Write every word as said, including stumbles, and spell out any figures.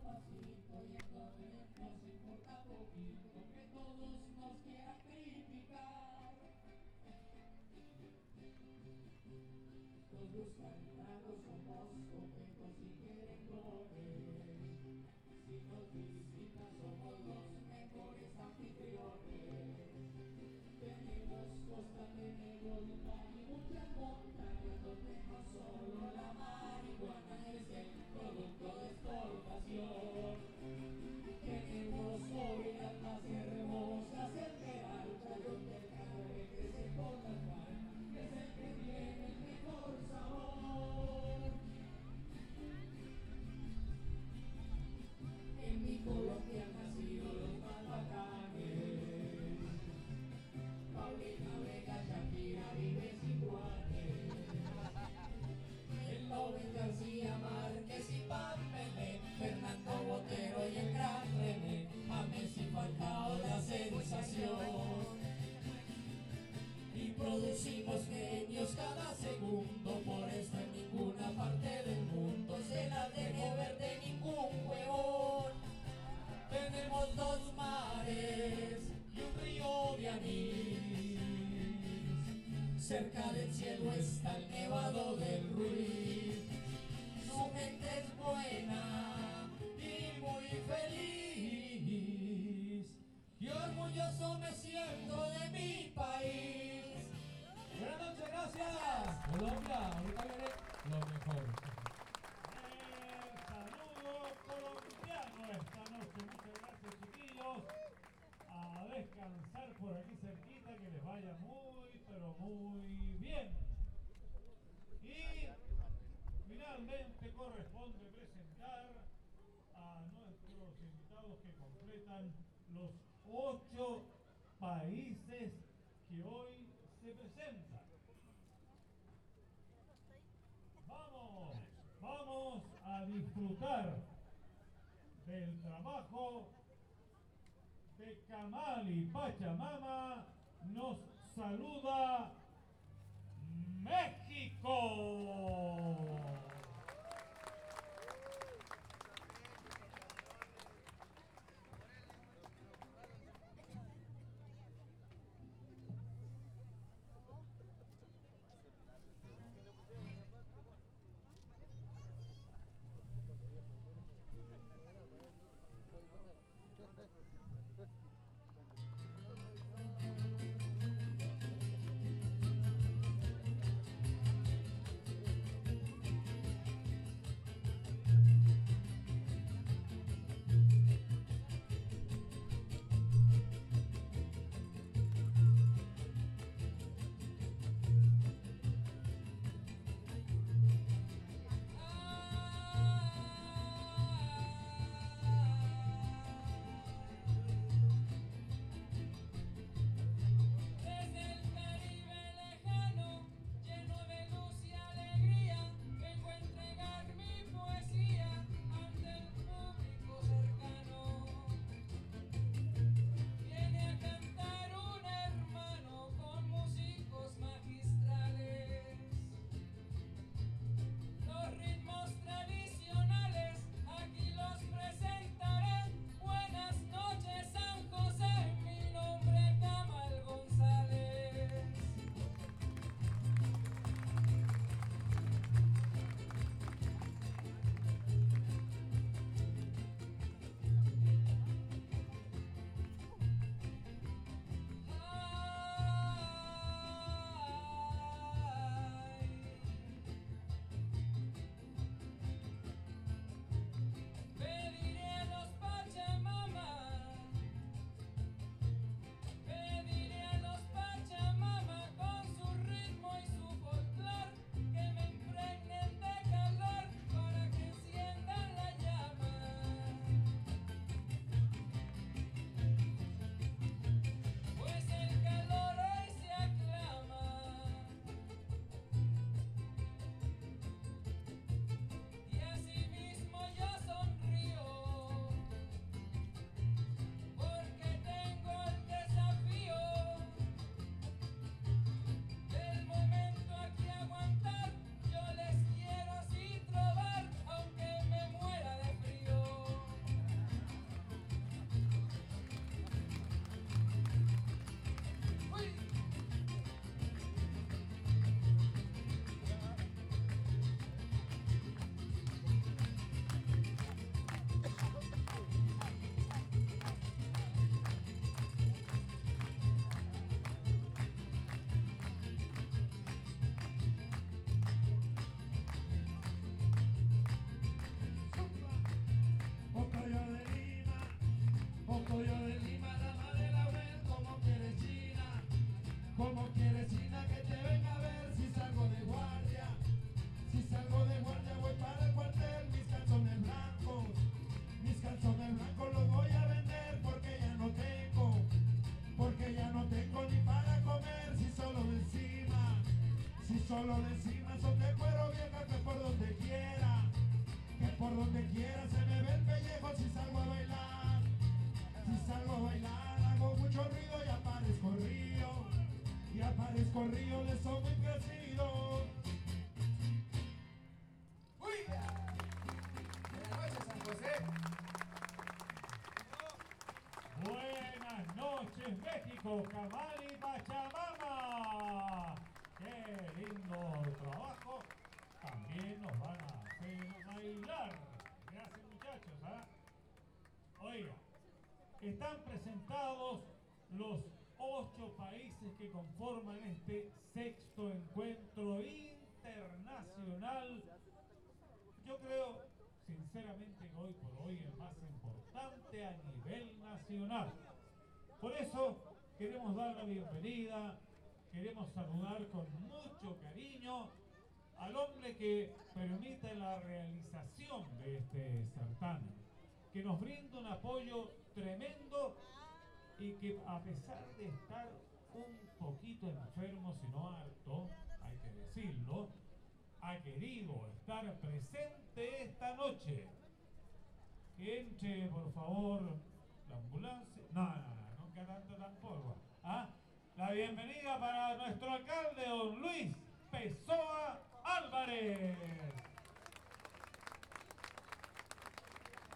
despacito y entonces nos importa poquito que todos nos quieran criticar. Nos gusta el trago, somos coquetos y quieren comer. Si nos visitan somos los mejores anfitriones. Tenemos costa, tenemos mar y muchas montañas donde no solo la marihuana es el producto de exportación. Tenemos orillas más hermosas, el Peralta, donde el café crece por las palmas, es el que tiene el mejor sabor. En mi Colombia han nacido los más bacanes, Paulina Vega, Shakira, Vives y Juanes, el Nobel García Márquez y Pambelé, Fernando Botero y el gran René, a Messi Falcao la sensación. Y producimos genios cada segundo, por eso en ninguna parte del mundo se la dejó ver de ningún huevón. Tenemos dos mares y un río de anís, cerca del cielo está el Nevado del Ruiz. Su gente es buena y muy feliz, y orgulloso me siento de mi país. Buenas noches, gracias. Colombia, ahorita viene lo mejor. El saludo colombiano esta noche. Muchas gracias, chiquillos. A descansar por aquí cerquita, que les vaya muy, pero muy bien. Y finalmente corresponde presentar a nuestros invitados que completan los ocho países que hoy se presentan. Vamos, vamos a disfrutar del trabajo de Camali Pachamama. Nos saluda México. solo decime eso que cuero vieja que por donde quiera, que por donde quiera se me ve el pellejo si salgo a bailar. Si salgo a bailar hago mucho ruido y aparezco río, y aparezco río, le soy muy crecido. ¡Uy! Buenas noches, San José. Buenas noches, México, Camali Pachamama. Qué lindo trabajo. También nos van a hacer bailar. Gracias, muchachos. ¿eh? Oiga, están presentados los ocho países que conforman este sexto encuentro internacional. Yo creo, sinceramente, que hoy por hoy el más importante a nivel nacional. Por eso queremos dar la bienvenida, queremos saludar con mucho cariño al hombre que permite la realización de este certamen, que nos brinda un apoyo tremendo y que a pesar de estar un poquito enfermo, si no harto, hay que decirlo, ha querido estar presente esta noche. Que entre, por favor, la ambulancia. No, no, no, nunca tanto tampoco. ¿Ah? La bienvenida para nuestro alcalde, don Luis Pessoa Álvarez.